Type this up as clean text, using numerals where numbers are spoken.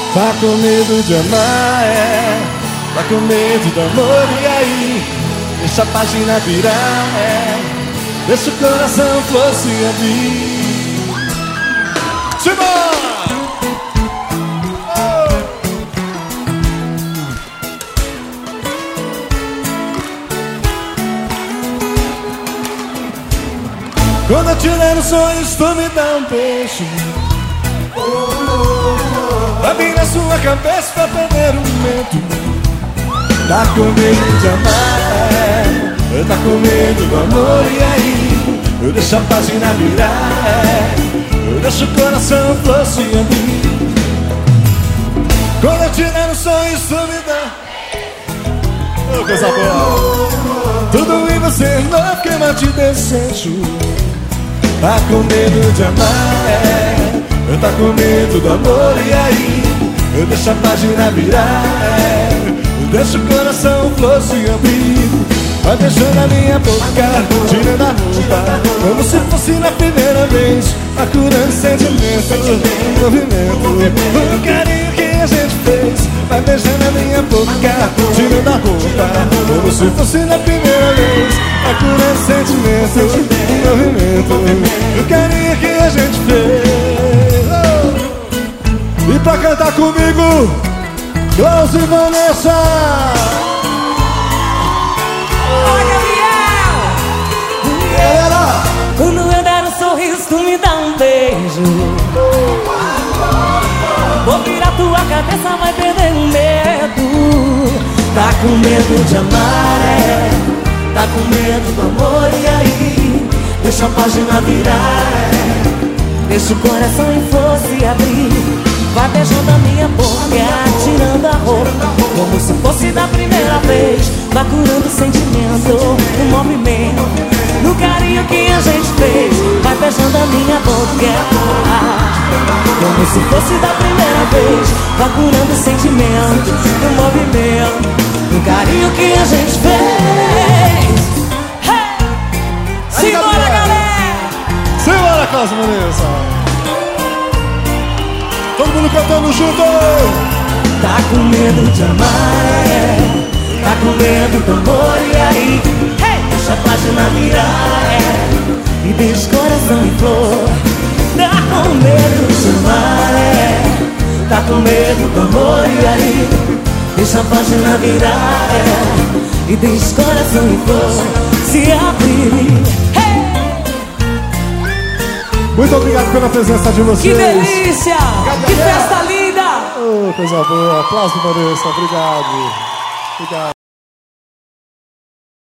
Tá com medo de amar, tá com medo do amor, e aí? Deixa a página virar, deixa o coração flor se abrir. Simbora! Quando eu te ler nos sonhos, tu me dá um beijo. Vai vir na sua cabeça pra perder o medo. Tá com medo de amar, tá com medo do amor, e aí? Eu deixo a página virar, eu deixo o coração flor se abrir. Quando eu te ler nos sonhos, tu me dá coisa boa. Tudo em você novo queima de desejo. Tá com medo de amar, tá com medo do amor, e aí? Eu deixo a página virar, eu deixo o coração flor se abrir. Vai beijando a minha boca, tirando a roupa, como se fosse na primeira vez. Vai curando sentimento, movimento, o carinho que a gente fez. Vai beijando a minha boca, tirando a roupa, como se fosse na primeira vez. Vai curando sentimento, movimento, o carinho que a gente fez. Oh! E pra cantar comigo, Klaus e Vanessa. Quando eu der um sorriso, tu me dá um beijo. Vou virar tua cabeça, vai perder o medo. Tá com medo de amar, tá com medo do amor, e aí? Deixa a página virar, deixa o coração em flor se abrir. Vai beijando a minha boca, tirando a roupa, como se fosse da primeira vez. Vai curando o sentimento, o movimento, no carinho que a gente fez. Vai beijando a minha boca, como se fosse da primeira vez. Vai curando o sentimento, o movimento, no carinho que a gente fez. Hey! Simbora, galera! Simbora, Klaus e Vanessa! Todo mundo cantando junto! Tá com medo de amar, tá com medo do amor, e aí? Hey! Deixa a página virar, e deixa o coração em flor. Tá com medo de amar, tá com medo do amor, e aí? Deixa a página virar, e deixa o coração em flor se abrir. Hey! Muito obrigado pela presença de vocês. Que delícia! Que festa linda! Oh, coisa boa. Aplausos, Vanessa. Obrigado. Obrigado.